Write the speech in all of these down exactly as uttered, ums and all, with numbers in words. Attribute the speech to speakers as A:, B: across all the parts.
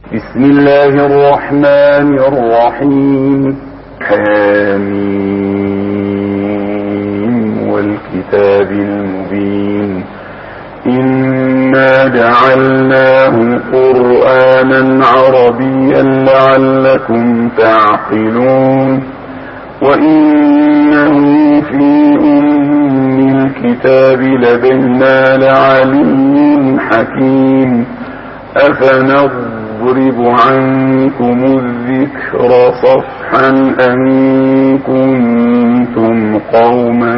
A: بسم الله الرحمن الرحيم. حميم والكتاب المبين. إنا جعلناه قرآنا عربيا لعلكم تعقلون. وإنه في أم الكتاب لدينا لعلي حكيم. أفنضرب عنكم الذكر صفحا أن كنتم قوما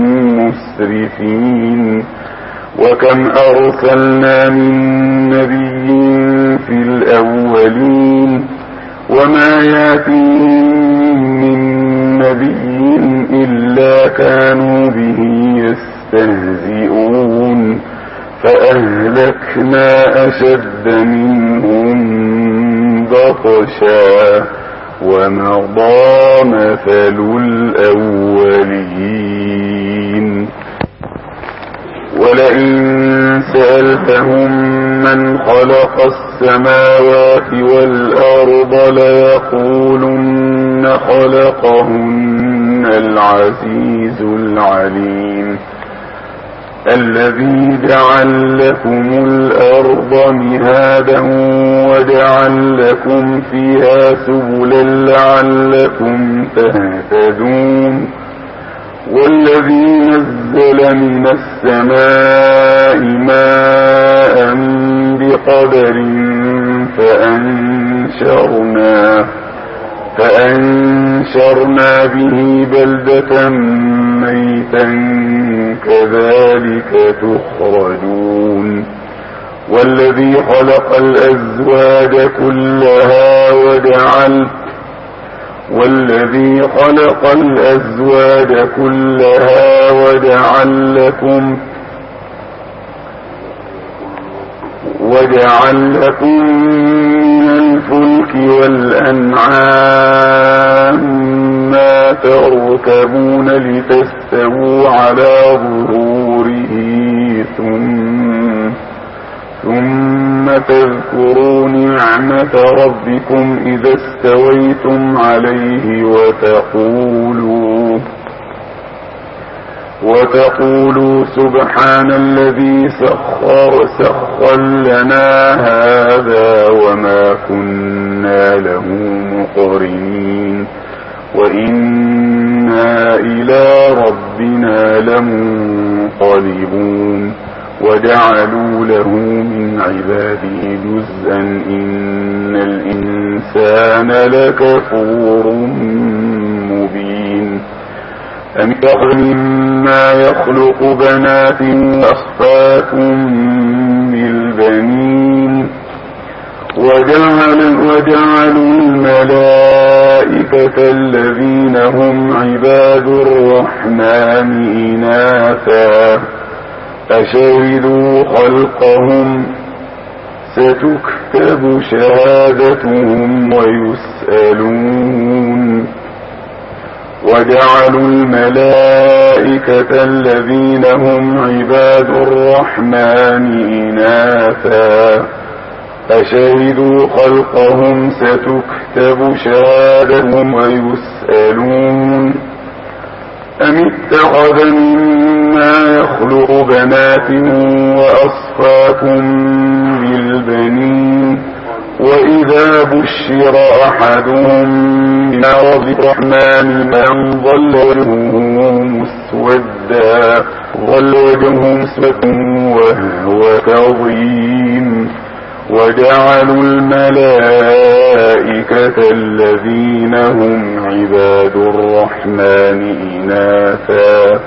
A: مسرفين. وكم أرسلنا من نبي في الأولين وما يأتيهم من نبي إلا كانوا به يستهزئون. فأهلكنا أشد منهم بطشا ومضى مثل الأولين. ولئن سألتهم من خلق السماوات والأرض ليقولن خلقهن العزيز العليم. الذي جعل لكم الأرض مهادا وجعل لكم فيها سبلا لعلكم تهتدون. والذي نزل من السماء ماء بقدر فأنشرنا فأنشرنا به بلدة ميتا كذلك تخرجون. والذي خلق الأزواج كلها وجعل والذي خلق الأزواج كلها وجعل لكم وجعل لكم من الفلك والأنعام ما تركبون لتستووا على ظهوره ثم ثم تذكروا نعمة ربكم إذا استويتم عليه وتقولوا وتقولوا سبحان الذي سخر سخر لنا هذا وما كنا له مقرنين وإنا إلى ربنا لمنقلبون. وجعلوا له من عباده جزءا إن الإنسان لكفور مبين. أم مما يخلق بنات وأصفاكم بالبنين وجعل وجعلوا الملائكة الذين هم عباد الرحمن إناثا أشهدوا خلقهم ستكتب شهادتهم ويسألون. وجعلوا الملائكة الذين هم عباد الرحمن إناثا أشهدوا خلقهم ستكتب شهادتهم ويسألون. أم اتخذ مما يخلق بنات وأصفاكم بالبنين وإذا بشر أحدهم بما رب الرحمن من ظل وجهه مسودا ظل وجهه مسودا وهو كظيم. وجعلوا الملائكة الذين هم عباد الرحمن إناثا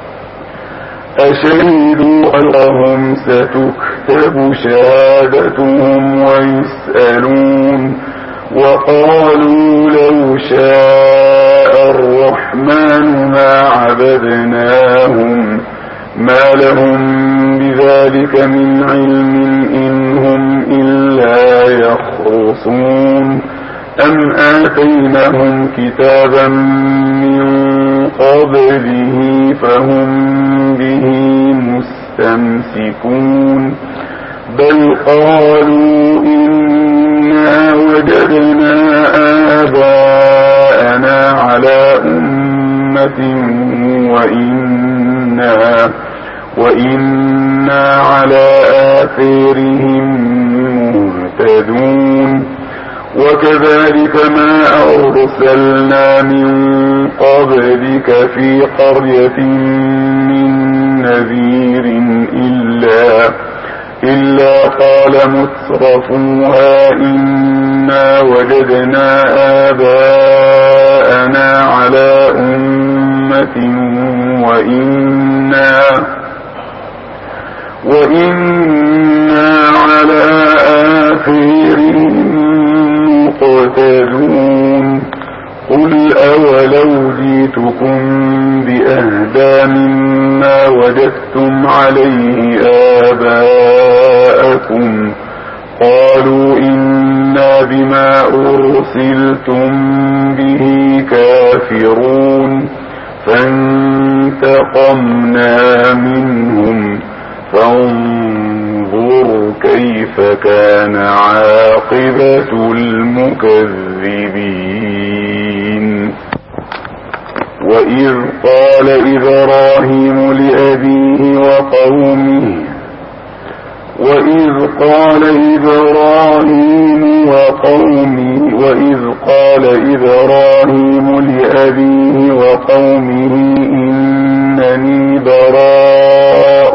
A: أشهدوا خلقهم ستكتب شهادتهم ويسألون. وقالوا لو شاء الرحمن ما عبدناهم ما لهم بذلك من علم إن هم إلا يخرصون. أم آتيناهم كتابا من قبله فهم به مستمسكون. بل قالوا إنا وجدنا آباءنا على أمة وإنا, وإنا على آثارهم مهتدون وكذلك ما أرسلنا من قبلك في قرية من نذير إلا, إلا قال مترفوها إنا وجدنا آباءنا على أمة وإنا, وإنا على آثارهم مقتدون قل أولو جئتكم بأهدى مما وجدتم عليه آباءكم قالوا إنا بما أرسلتم به كافرون فانتقمنا منهم فانظر كيف كان عاقبة المكذبين وإذ قال إبراهيم لأبيه وقومه وإذ قال إبراهيم وقومه وإذ قال إبراهيم لأبيه وقومه إنني براء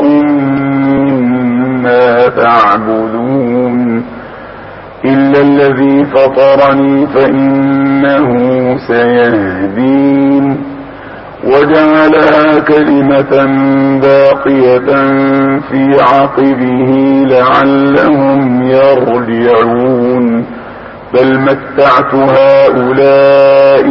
A: مما تعبدون إلا الذي فطرني فإنه سيهدين وجعلها كلمة باقية في عقبه لعلهم يرجعون بل متعت هؤلاء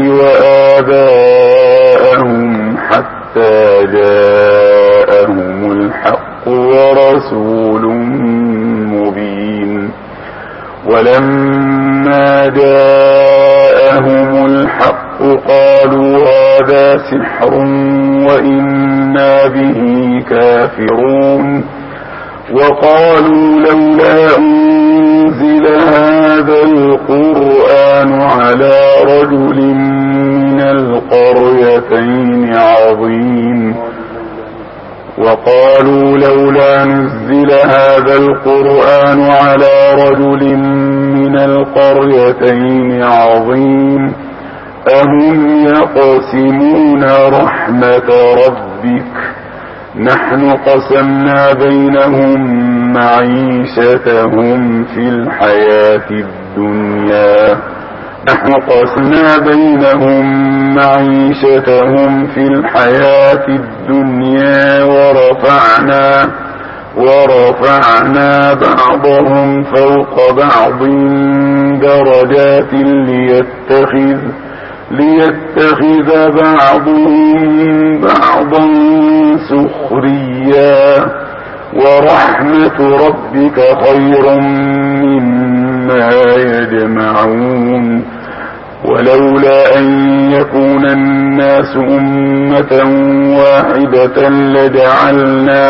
A: وآباءهم حتى جاءهم الحق ورسول مبين ولما جاءهم الحق قالوا هذا سحر وإنا به كافرون وقالوا لولا أنزل هذا القرآن على رجل من القريتين عظيم وقالوا لولا نزل هذا القرآن على رجل من القريتين عظيم أهم يقسمون رحمة ربك نحن قسمنا بينهم معيشتهم في الحياة الدنيا نحن قسمنا بينهم معيشتهم في الحياة الدنيا ورفعنا ورفعنا بعضهم فوق بعض درجات ليتخذ ليتخذ بعضهم بعضا سخريا ورحمة ربك خير مما يجمعون ولولا أن يكون الناس أمة واحدة لجعلنا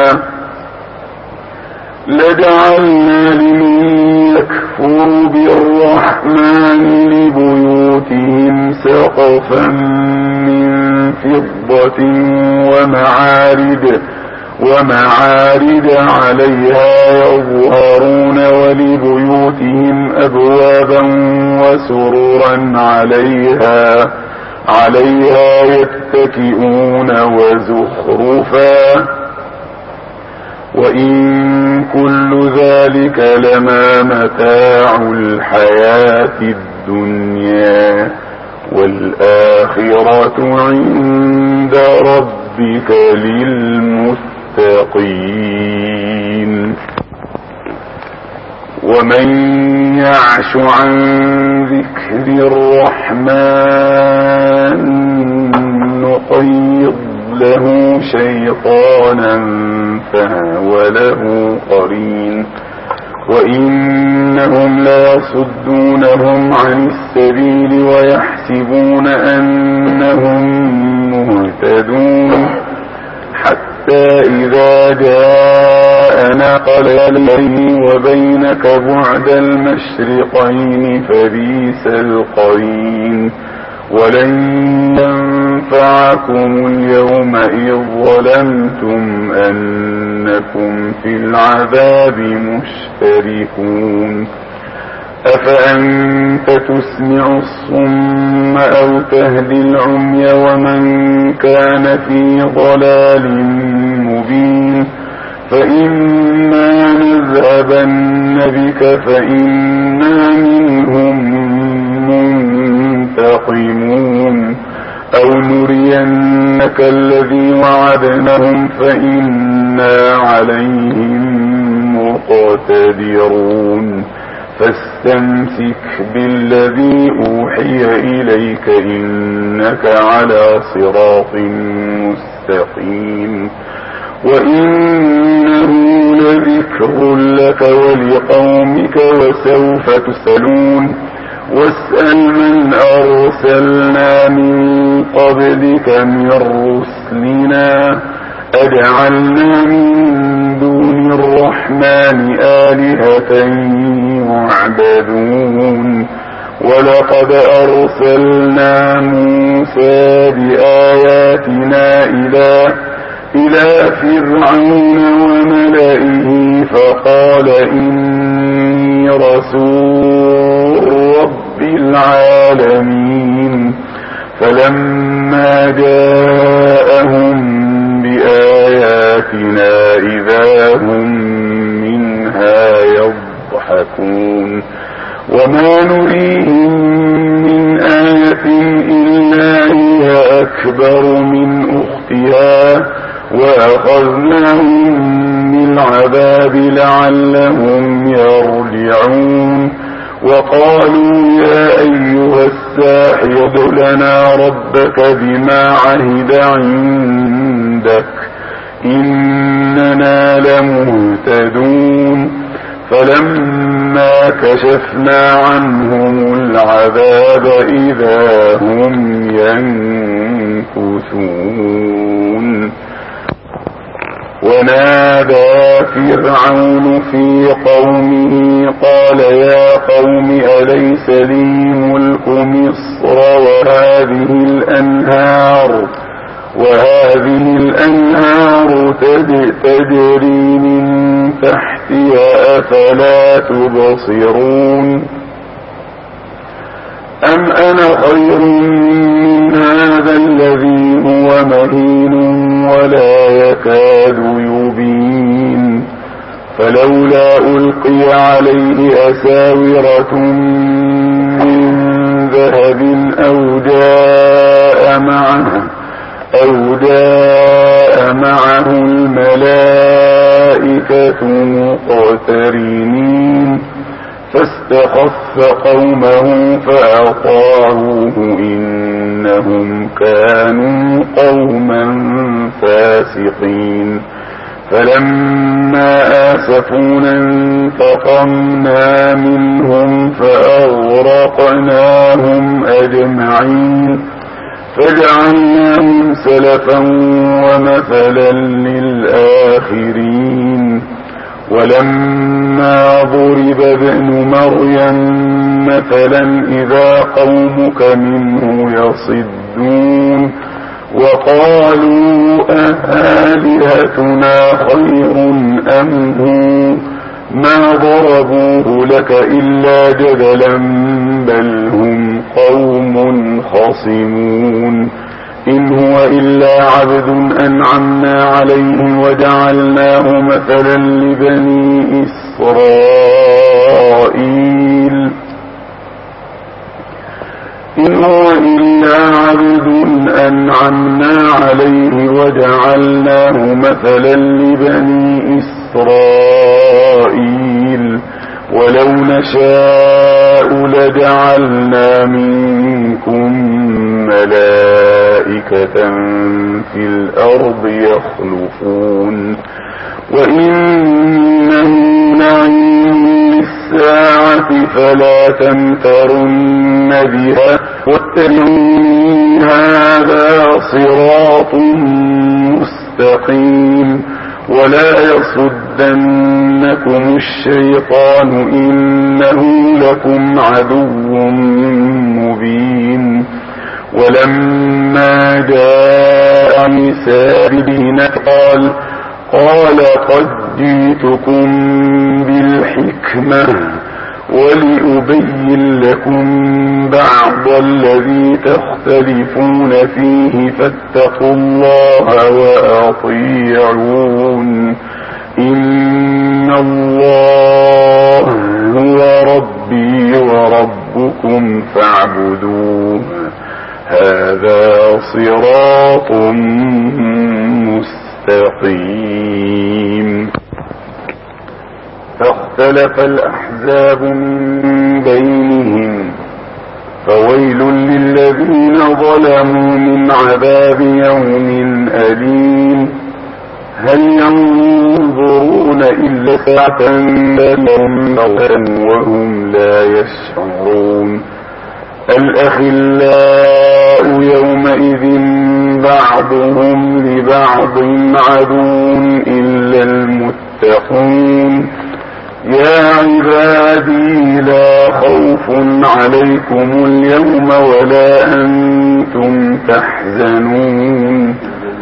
A: لجعلنا لمن يكفر بالرحمن لبيوتهم سقفا من فضة ومعارج ومعارج عليها يظهرون ولبيوتهم أبوابا وسررا عليها عليها يتكئون وزخرفا وإن كل ذلك لما متاع الحياة الدنيا والآخرة عند ربك للمتقين ومن يعش عن ذكر الرحمن نقيض له شيطانا فهو له قرين وإنهم ليصدونهم عن السبيل ويحسبون أنهم مهتدون حتى حتى إذا جاءنا قال بيني وبينك بعد المشرقين فبئس القرين ولن ينفعكم اليوم إذ ظلمتم أنكم في العذاب مشتركون أفأنت تسمع الصم أو تهدي العمي ومن كان في ضلال مبين فإما نذهبن بك فإنا منهم منتقمون أو نرينك الذي وعدناهم فإنا عليهم مقتدرون فاستمسك بالذي أوحي إليك إنك على صراط مستقيم وإنه لذكر لك ولقومك وسوف تسألون واسأل من أرسلنا من قبلك من رسلنا أجعلنا من دون الرحمن آلهة يعبدون ولقد أرسلنا موسى بآياتنا إلى إلى فرعون وملئه فقال إني رسول رب العالمين فلما جاءهم بآياتنا إذا هم منها يضحكون وما نريهم من آية إلا هي أكبر من أختها وأخذناهم بالعذاب لعلهم يرجعون وقالوا يا أيها الساحر ادع لنا ربك بما عهد عندك إننا لمهتدون فلما كشفنا عنهم العذاب إذا هم ينكثون ونادى فرعون في قومه قال يا قوم أليس لي ملك مصر وهذه الأنهار وهذه الأنهار تجري من تحتي أفلا تبصرون أم أنا خير من هذا الذي هو مهين ولا يكاد يبين فلولا ألقي عليه أساورة من ذهب أو جاء معه أو جاء معه الملائكة مقترنين فاستخف قومه فأطاعوه إنهم كانوا قوما فاسقين فلما آسفونا انتقمنا منهم فأغرقناهم أجمعين فجعلناهم سلفا ومثلا للآخرين ولما ضرب ابن مريم مثلا إذا قومك منه يصدون وقالوا أآلهتنا خير أم هو ما ضربوه لك إلا جدلا بل هم قوم خصمون إن هو إلا عبد أنعمنا عليه وجعلناه مثلا لبني إسرائيل إن هو إلا عبد أنعمنا عليه وجعلناه مثلا لبني إسرائيل ولو نشاء لجعلنا منكم ملائكة في الأرض يخلفون وإنه لعلم الساعة فلا تمترن بها واتبعوني هذا صراط مستقيم مستقيم ولا يصدنكم الشيطان إنه لكم عدو مبين. ولما جاء عيسى بالبينات قال قال قد جئتكم بالحكمة ولأبين لكم بعض الذي تختلفون فيه فاتقوا الله وأطيعون إن الله هو ربي وربكم فاعبدوه هذا صراط مستقيم. فاختلف الأحزاب من بينهم فويل للذين ظلموا من عذاب يوم أليم. هل ينظرون إلا ساعة وهم لا يشعرون. الأخلاء يومئذ بعضهم لبعض عدو إلا المتقون. يا عبادي لا خوف عليكم اليوم ولا أنتم تحزنون.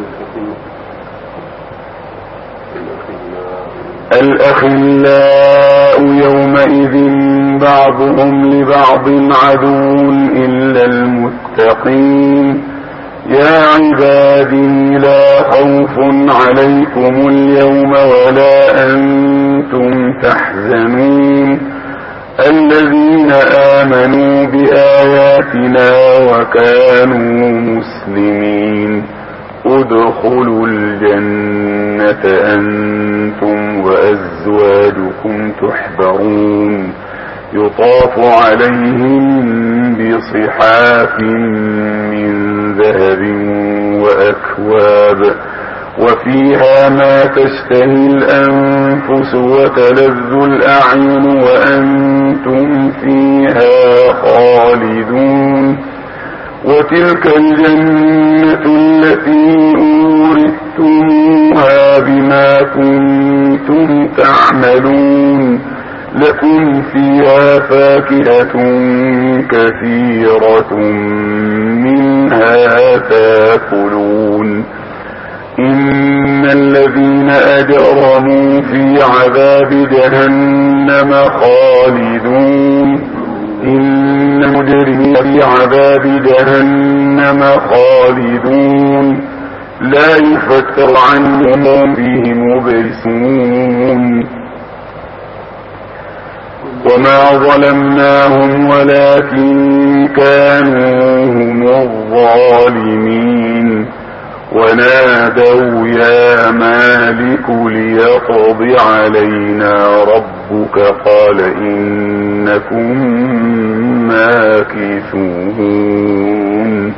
A: الأخلاء يومئذ بعضهم لبعض عدو إلا المتقين. يا عبادي لا خوف عليكم اليوم ولا أنتم تحزنون. الذين آمنوا بآياتنا وكانوا مسلمين ادخلوا الجنة أنتم وأزواجكم تحبرون يطاف عليهم بصحاف من ذهب وأكواب وفيها ما تشتهي الأنفس وتلذ الأعين وأنتم فيها خالدون. وتلك الجنة التي أورثتموها بما كنتم تعملون لكم فيها فاكهة كثيرة منها تاكلون. إن الذين أجرموا في عذاب جهنم خالدون. إن المجرمين في عذاب جهنم خالدون لا يفتر عنهم فيه مبلسون. وما ظلمناهم ولكن كانوا هم الظالمين. ونادوا يا مالك ليقض علينا ربك قال إنكم ماكثون.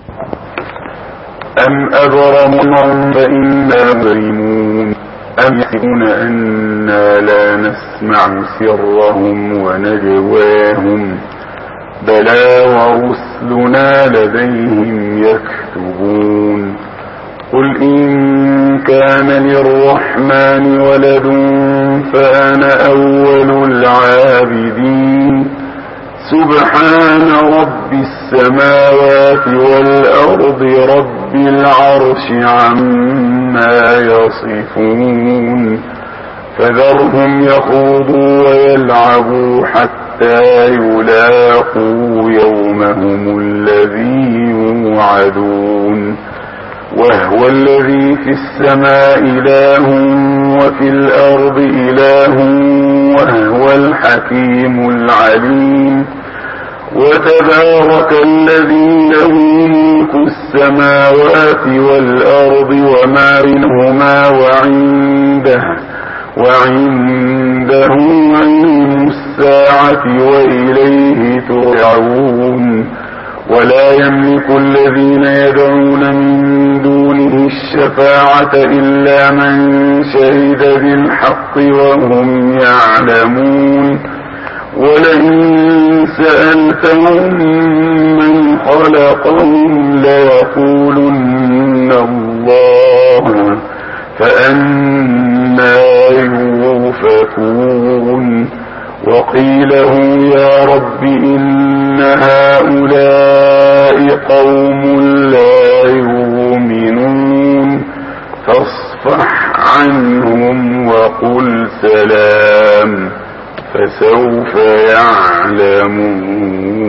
A: أم أبرموا فإنا مجرمون. أم يحسبون أنا لا نسمع سرهم ونجواهم بلى ورسلنا لديهم يكتبون. قل إن كان للرحمن ولد فأنا أول العابدين. سبحان رب السماوات والأرض رب العرش عما يصفون. فذرهم يخوضوا ويلعبوا حتى يلاقوا يومهم الذي يوعدون. وهو الذي في السماء إله وفي الأرض إله وهو الحكيم العليم. وتبارك الذي له ملك السماوات والأرض وما بينهما وعنده وعنده علم الساعة وإليه ترجعون. ولا يملك الذين يدعون من دونه الشفاعة إلا من شهد بالحق وهم يعلمون. ولئن سألتهم من خلقهم ليقولن الله فأنى يؤفكون. وقيله يا رب إن هؤلاء قوم لا يؤمنون فاصفح عنهم وقل سلام فسوف يعلمون.